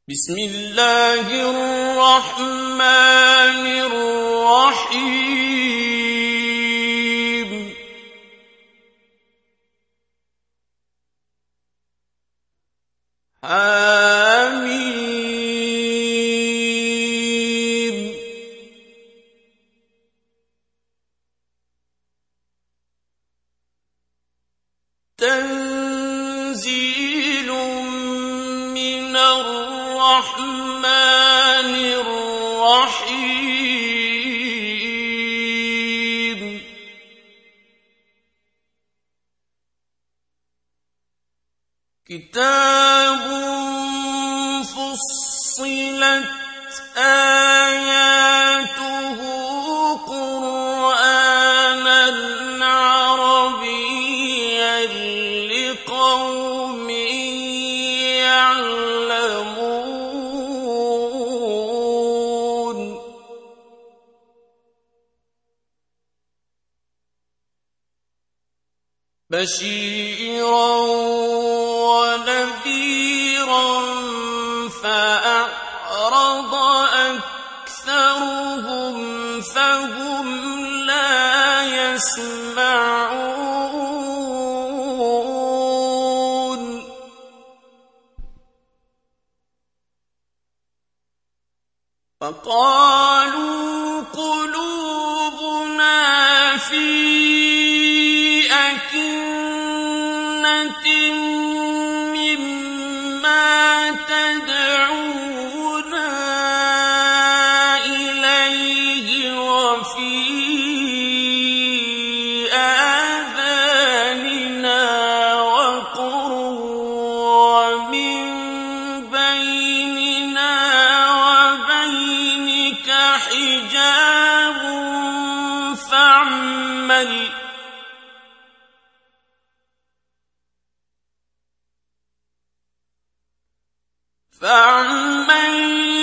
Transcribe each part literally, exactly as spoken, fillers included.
بسم الله الرحمن الرحيم حميم تنزيل من الرحمن الرحيم كتاب فصلت آياته قرآنا عربيا لقوم يعلمون بشيرا ونذيرا فأعرض أكثرهم فهم لا يسمعون فقالوا قلوبنا في أكنة مما تدعونا إليه وفي آذاننا وقر ومن بيننا وبينك حجاب فاعمل فاعمل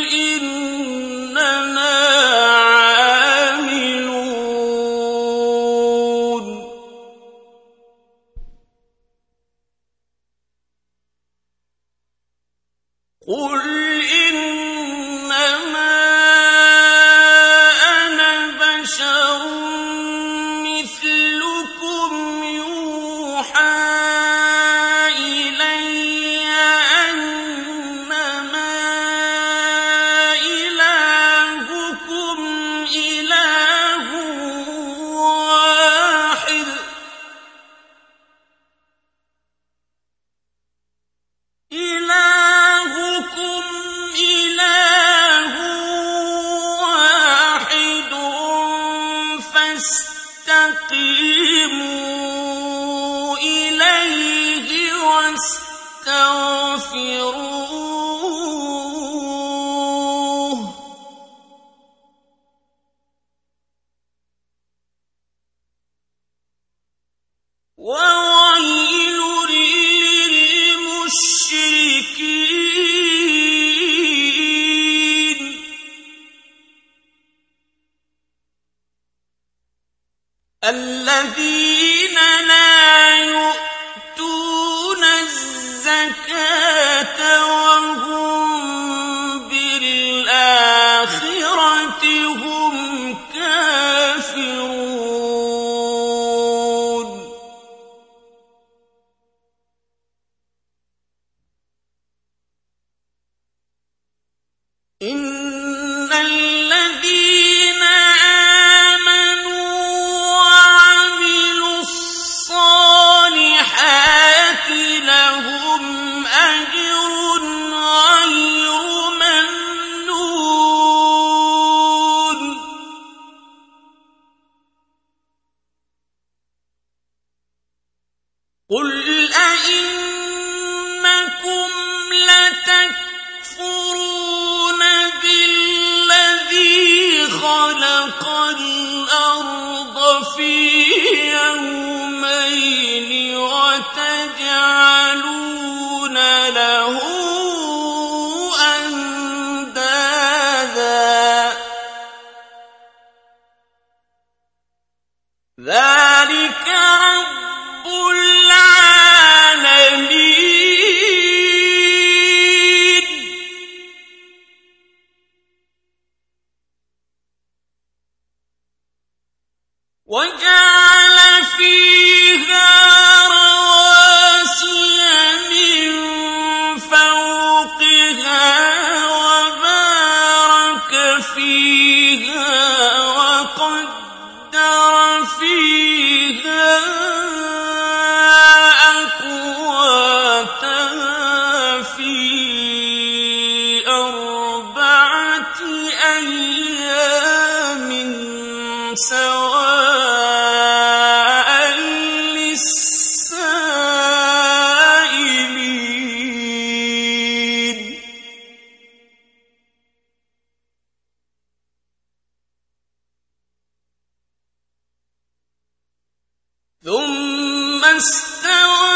إننا عاملون قل إنما أنا بشر مثلكم يوحى إلي أنما إلهكم إله واحد إلهكم إله واحد فاستقيموا إليه واستغفروه وويل للمشركين الذين لا يؤتون الزكاة وهم بالآخرة هم كافرون إن الذين آمنوا وعملوا الصالحات وجعل فيها رواسي من فوقها وبارك فيها وقدر فيها أقواتها في أربعة أيام سواء للسائلين ثم استوى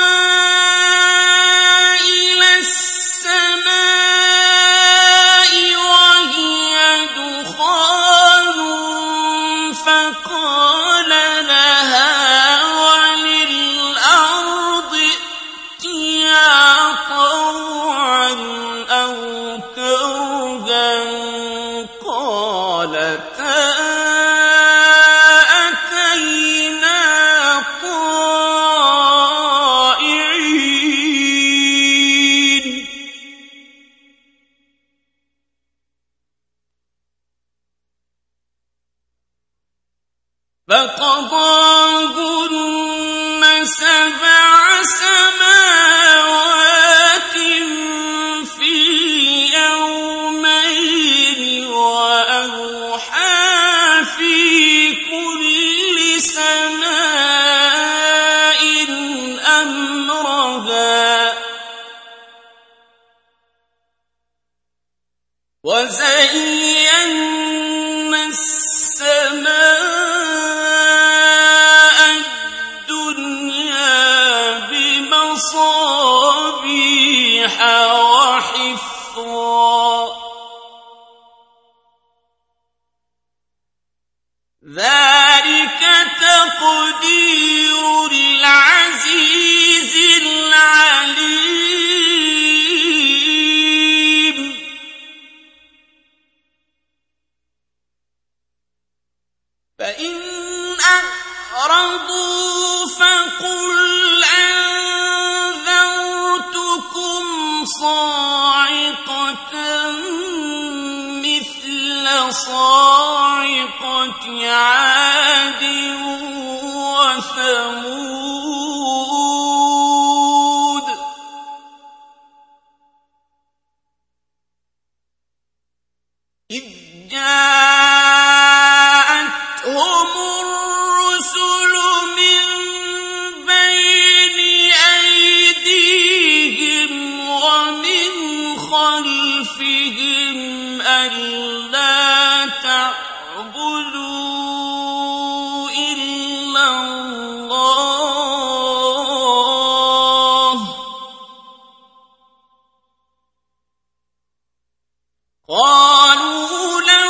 إلى السماء وهي دخان فقال لها وللأرض ائتيا طوعا أو كرها قالتا أتينا طائعين فقضاهن سبع سماوات في يومين وأوحى في كل سماء أمرها وزينا السماء الدنيا بمصابيح وحفظا ذلك تقدير العزيز العليم فإن أعرضوا فقل أنذرتكم صاعقة مثل صاعقة عاد وثمود إذ جاءتهم الرسل من بين أيديهم ومن خلفهم ألا تعبدوا إلا الله قالوا لو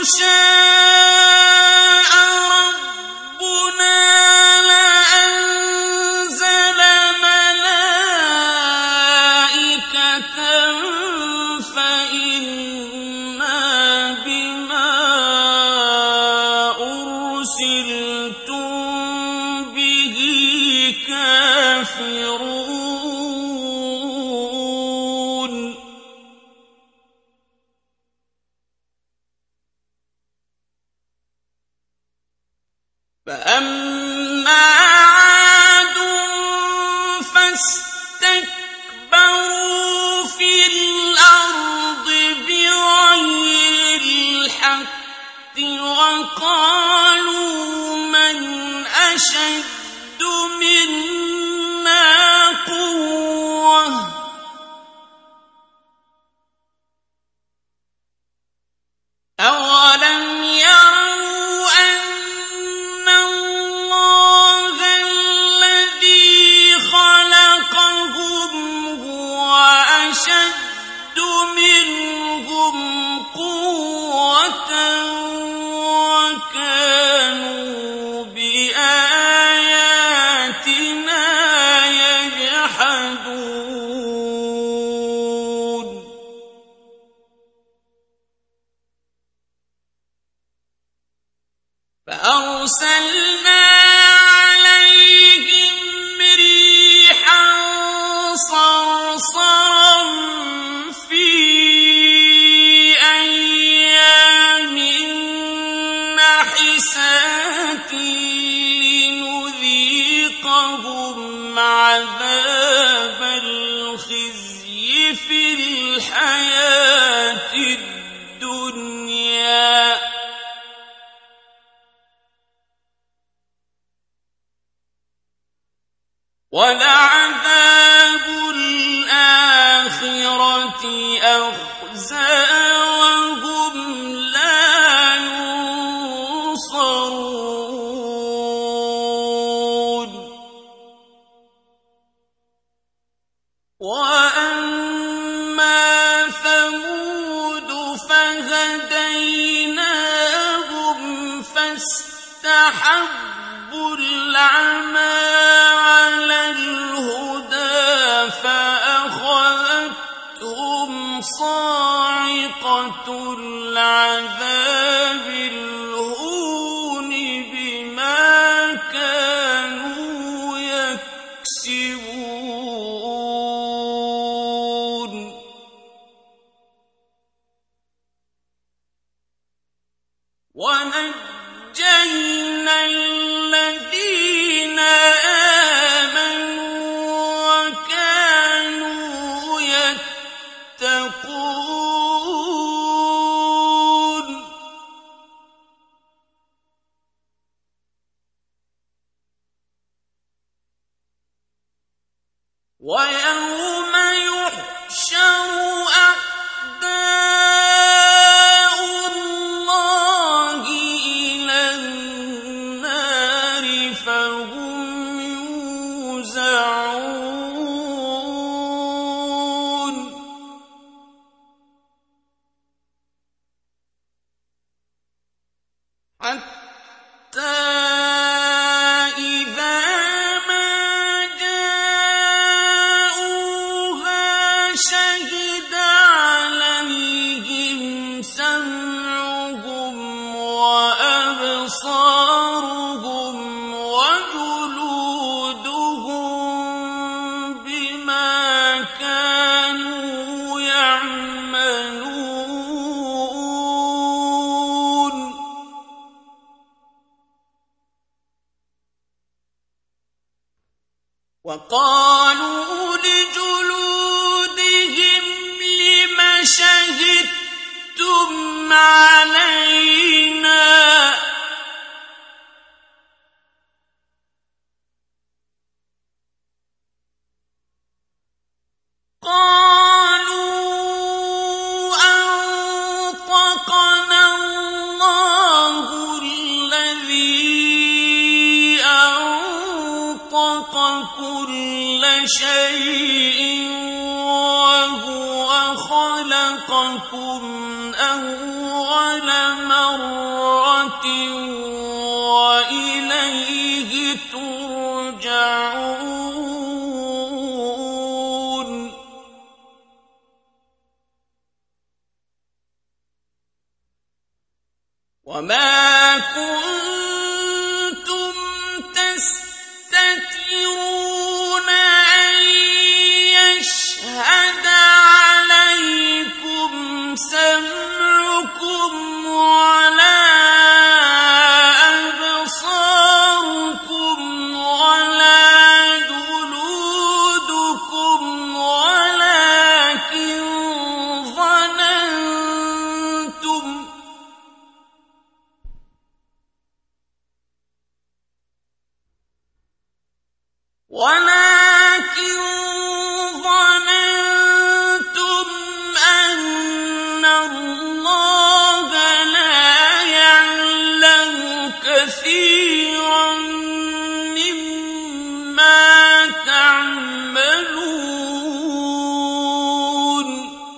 شاء ربنا لأنزل ملائكة فإنا بما أرسلتم به كافرون فأما عاد فاستكبروا في الأرض بغير الحق وقالوا من أشد منا قوة أولم يروا أن الله فأرسلنا عليهم ريحا صرصرا في أيام نحسات لنذيقهم عذاب الخزي في الحياة الدنيا ولعذاب الآخرة أخزى وهم لا ينصرون وأما ثمود فهديناهم فاستحبوا العمى فأخذتهم صاعقة العذاب الهون بما كانوا يكسبون ونجينا الذين ويوم يحشر أعداء الله إلى النار فهم يوزعون حتى أبصارهم وجلودهم بما كانوا يعملون وقالوا لجلودهم لم شهدتم علينا قالوا أنطقنا الله الذي أنطق كل شيء وهو خلقكم أول مرة وإليه ترجعون وما كنتم تستترون أن يشهد عليكم سمعكم ولا أبصاركم ولا جلودكم ولكن ظننتم ولكن ظننتم أن الله لا يعلم كثيرا مما تعملون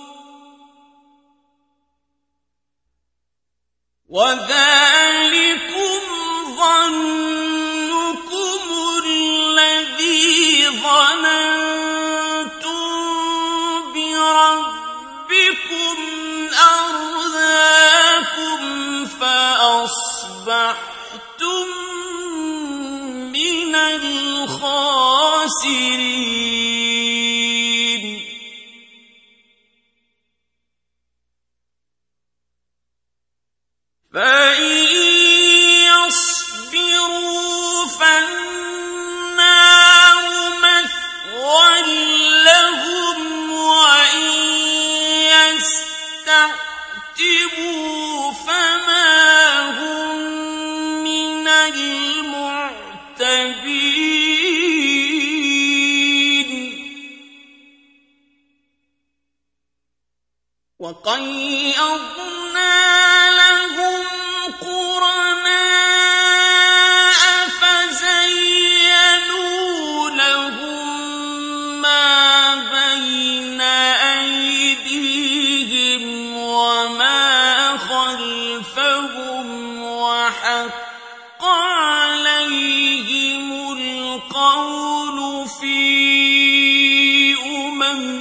وذلكم ظنكم الذي ظننتم بربكم أرداكم فأصبحتم خاسرين فإن يصبروا فالنار مثوى لهم وإن يستعتبوا فما هم من المعتبين وقيضنا لهم قرناء فزينوا لهم ما بين أيديهم وما خلفهم وحق عليهم القول في أمم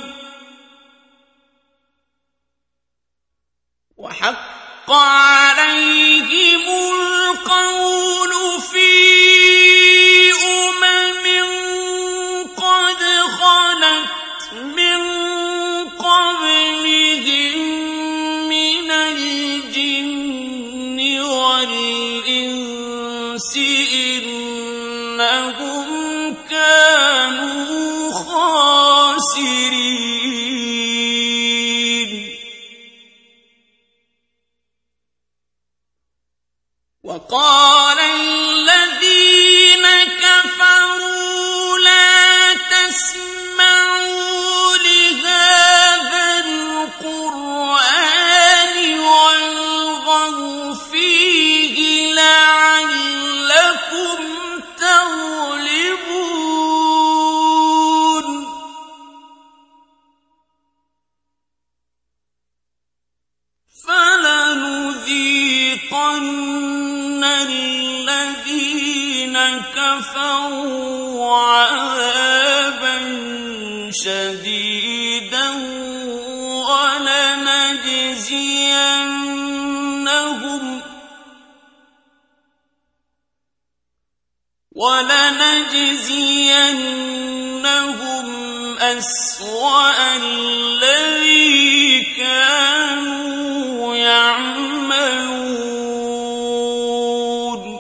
وحق عليهم القول في أمم قد خلت من قبلهم من الجن والإنس إنهم كانوا خاسرين وقال الذين كفروا لا تسمعوا لهذا القرآن والغوا فيه لعلكم تغلبون فلنذيقن الذين كفروا عذابا شديدا ولنجزينهم ولنجزينهم أسوأ الذي كانوا يعملون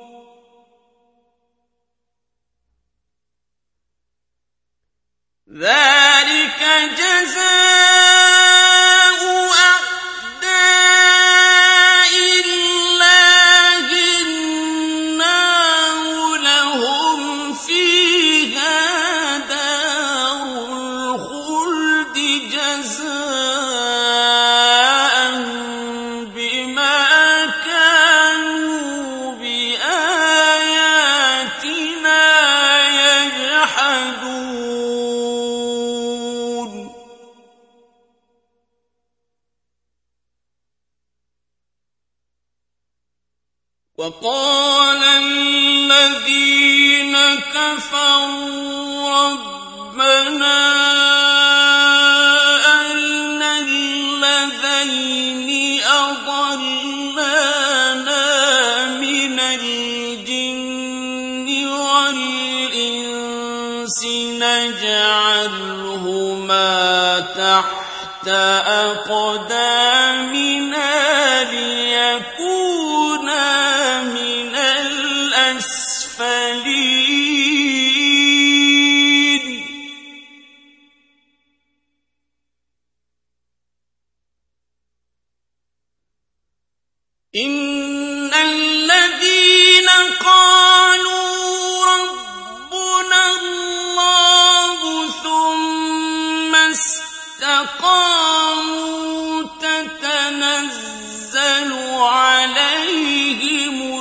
ذلك جزاء أعداء الله النار لهم فيها دار الخلد جزاء بما كانوا بآياتنا يجحدون وقال الذين كفروا ربنا أرنا الذين أضلانا من الجن والإنس نجعلهما تحت أقدامنا ليكونا من الأسفلين إن الذين قالوا ربنا الله ثم استقاموا تتنزل عليهم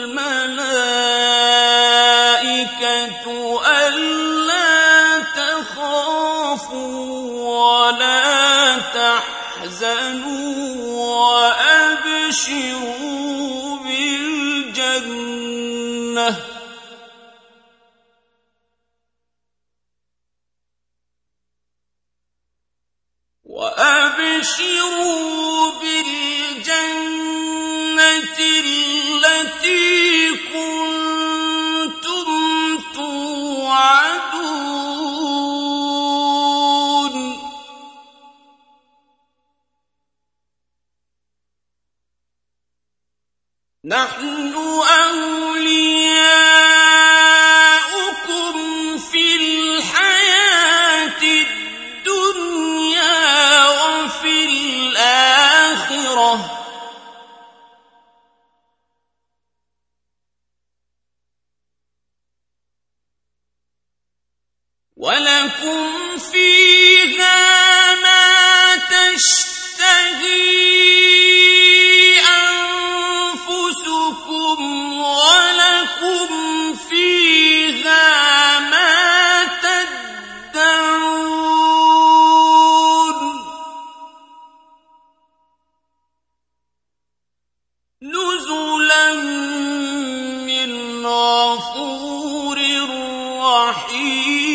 الملائكة ألا تخافوا ولا تحزنوا وأبشروا بالجنة وأبشروا بالجنة التي كنتم توعدون نحن أولياؤكم في الحياة الدنيا وفي الآخرة ولكم فيها ما تشتهي أنفسكم ولكم فيها ما تدعون نزلا من غفور رحيم.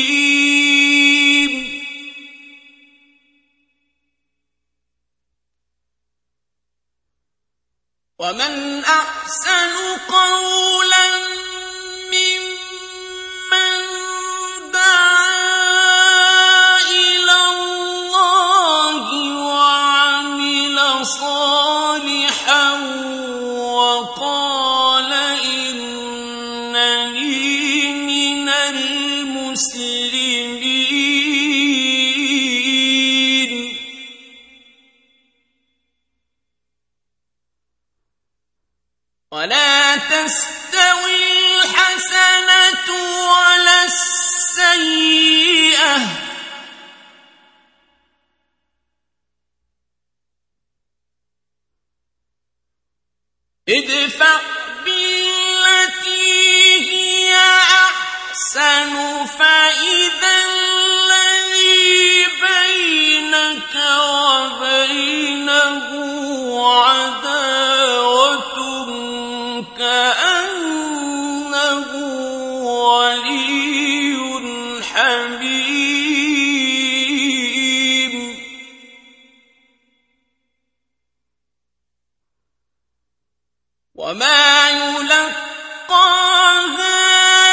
ومن أحسن قولا ممن دعا إلى الله وعمل صالحا وقال إنني من المسلمين. ولا تستوي الحسنة ولا السيئة ادفع بالتي هي أحسن فإذا الذي بينك وبينه عداوة كأنه ولي حميم. وما يلقاها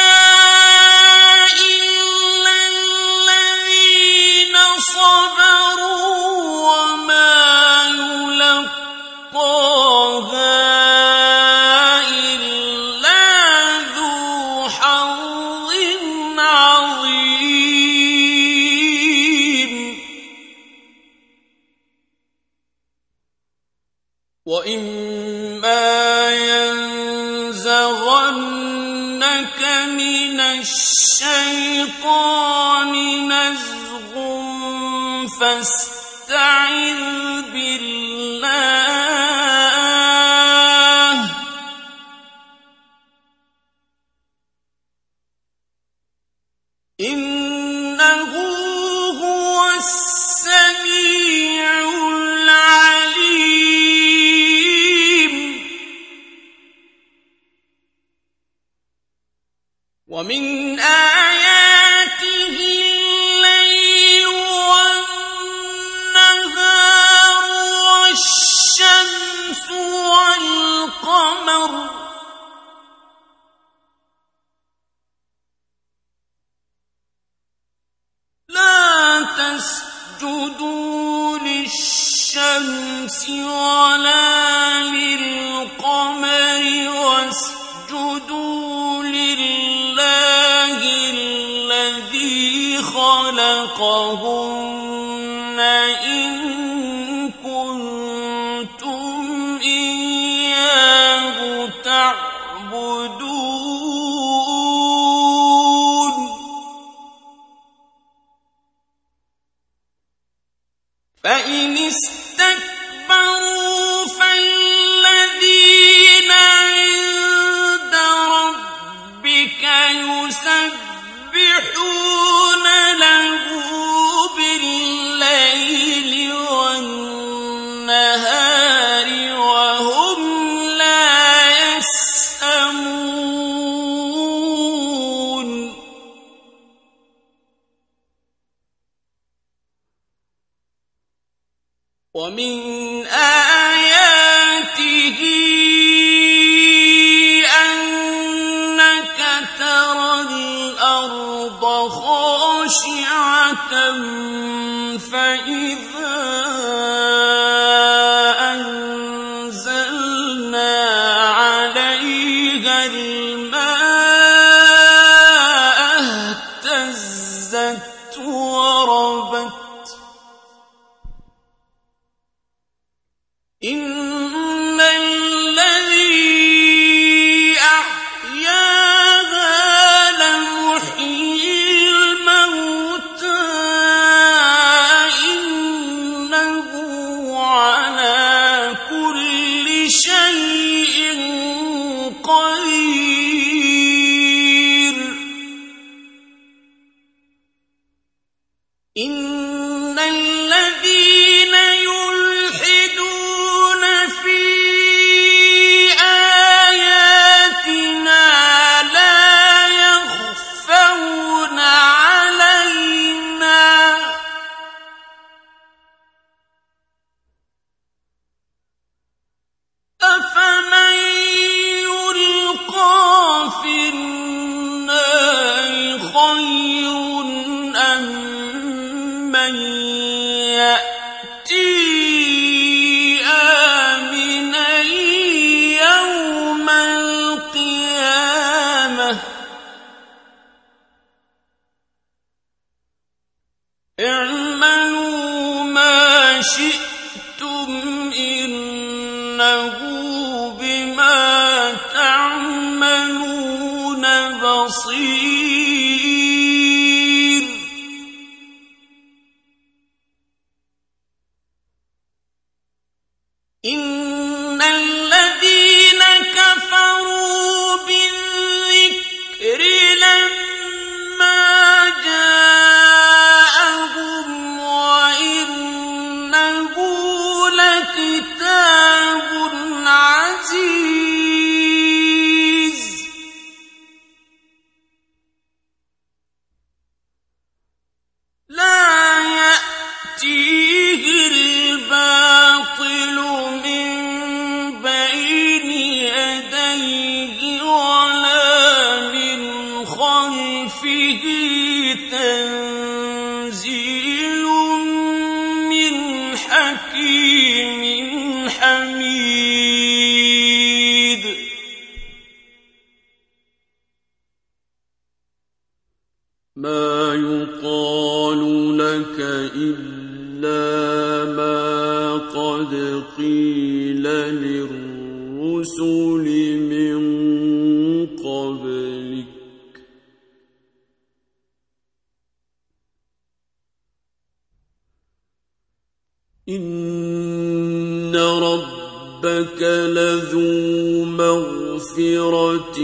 إلا الذين صبروا وما يلقاها وإما ينزغنك من الشيطان نزغ فاستعذ بالله إنه هو السميع العليم. ومن آياته الليل والنهار والشمس والقمر لا تسجدوا للشمس ولا للقمر واسجدوا لله الذي خلقهن إن كنتم إياه تعبدون. فإن استكبروا فالذين عند ربك يسبحون له بالليل والنهار وهم لا يسأمون. ومن آياته أنك ترى الأرض خاشعة فإذا أنزلنا إن الذي أحياها لمحيي الموتى إنه على كل شيء قدير إن الذين يلحدون في آياتنا لا يخفون علينا أفمن يلقى في النار خير أم من يأتي آمنا يوم القيامة اعملوا ما شئتم إنه بما تعملون بصير إن الذين كفروا بالذكر لما جاءهم وإنه لكتاب عزيز لا يأتيه الباطل من بين يديه ولا من خلفه تنزيل من حكيم حميد ما يقال لك إلا ما قد قيل للرسل من قبلك إن ربك لذو مغفرة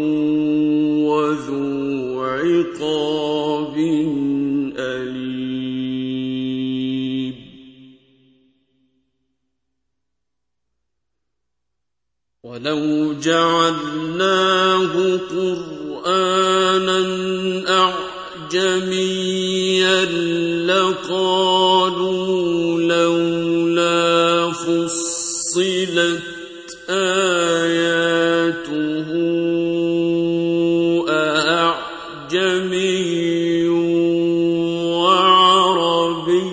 وذو عقاب أليم ولو جعلناه قرآنا أعجميا لقالوا لولا فصلت آياته أعجمي وعربي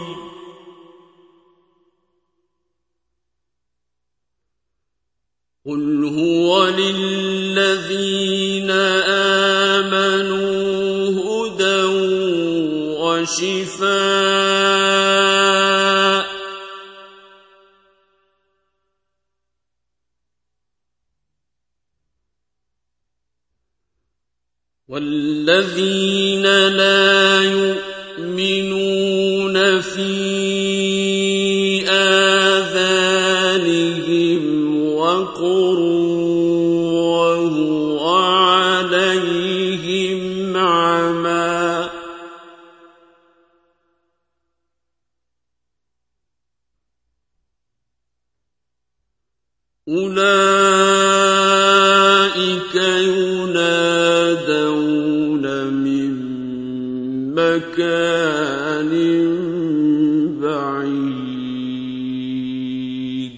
قل هو للذين آمنوا هدى وشفاء والذين لا يؤمنون في آذانهم وقر وهو عليهم عمى أولئك ينادون من مكان بعيد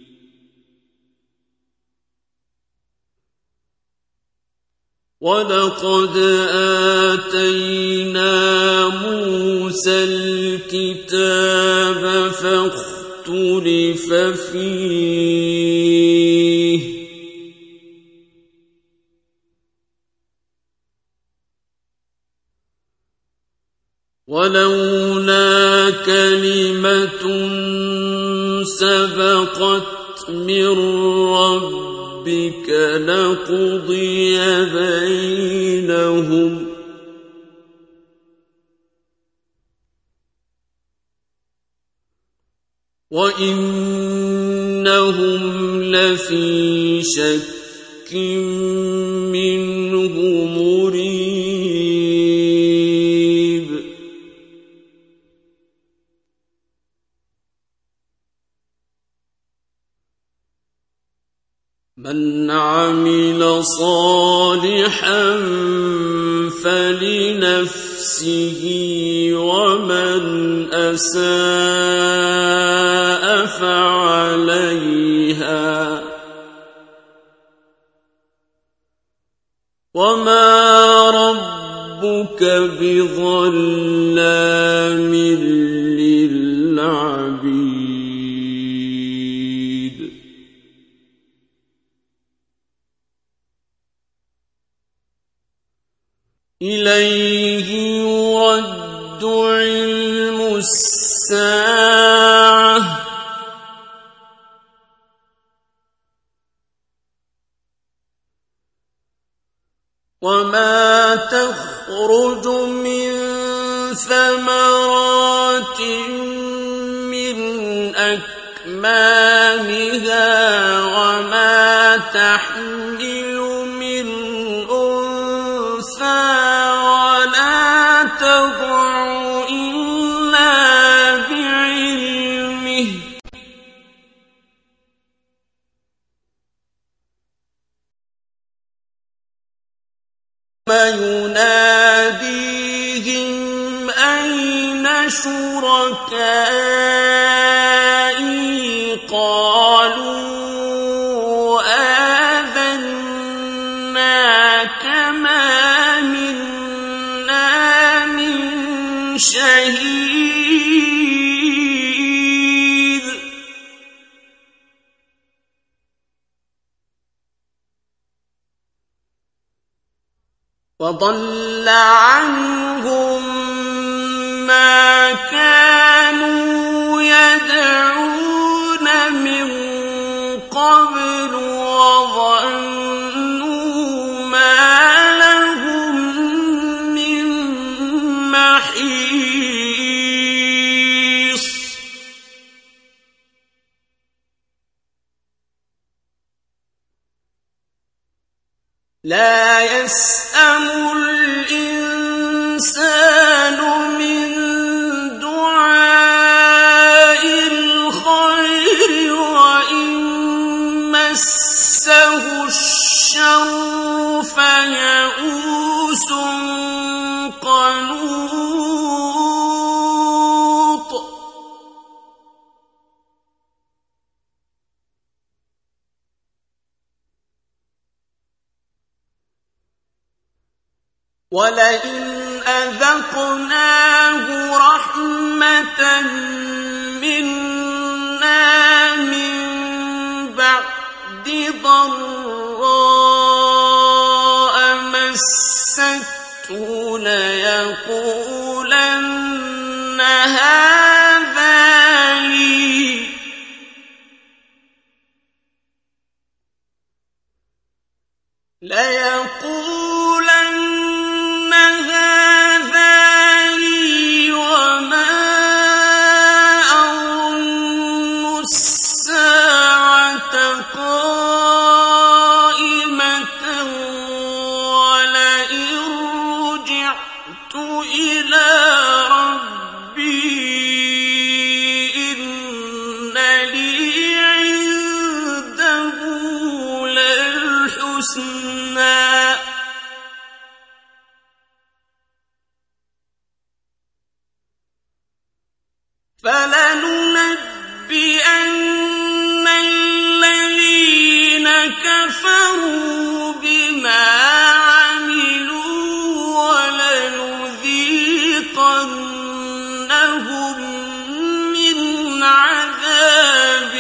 ولقد آتينا موسى الكتاب فاختلف فيه ولولا كلمة سبقت من ربك لقضي بينهم وإنهم لفي شك منه مريب من عمل صالحا فلنفسه ومن أساء فعليها وما ربك بظلام للعبيد إليه يرد علم الساعة وما تخرج من ثمرات من أكمامها وما تحمل من أنثى ولا تضع إلا بعلمه يناديهم أين شركائي قالوا آذناك ما منا من شهيد وضل عنهم ما كانوا يدعون من قبل وظنوا ما لهم من محيص لا يسأم الإنسان من دعاء الخير وإن مسه الشر فيئوس قنوط ولئن أذقناه رحمة منا من بعد ضراء مسته ليقولن هذا لي ليقولن هذا لي وما أظن الساعة قائمة ولئن رجعت إلى ربي إن لي عنده للحسنى فلننبئن الذين كفروا بما عملوا ولنذيقنهم من عذاب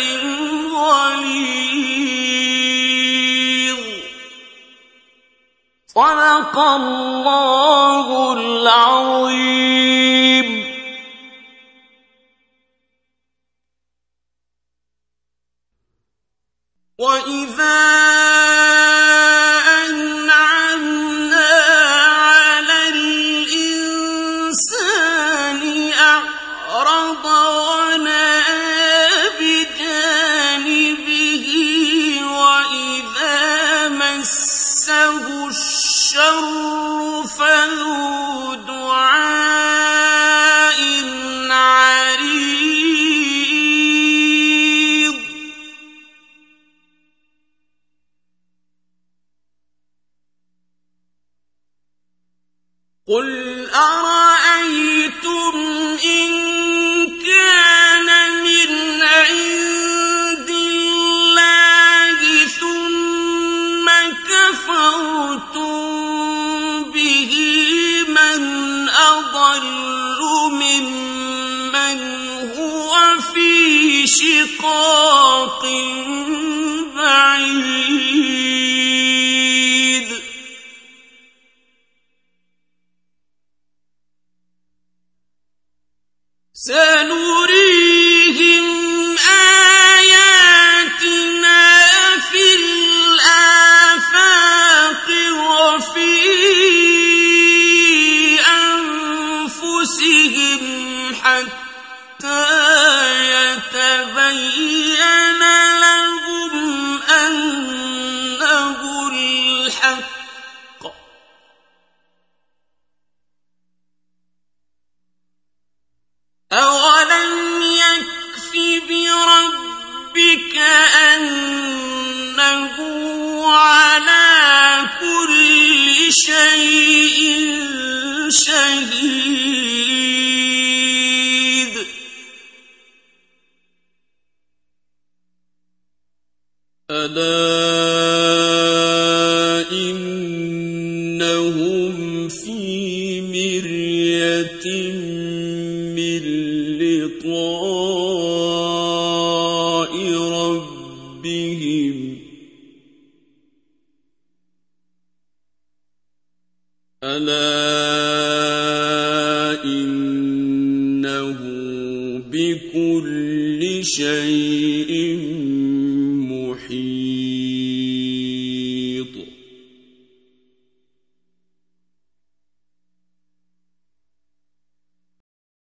غليظ صدق الله العظيم. وإذا أنعمنا على الإنسان أعرض ونأى بجانبه وإذا مسه الشر فذو دعاء عريض قل أرأيتم إن كان من عند الله ثم كفرتم به من أضل ممن هو في شقاق بعيد سنريهم آياتنا في الآفاق وفي أنفسهم حتى يتبين لهم أنه الحق أولم يكف بربك أنه على كل شيء شهيد ألا إنهم في مرية من لقاء ربهم ألا إنه بكل شيء محيط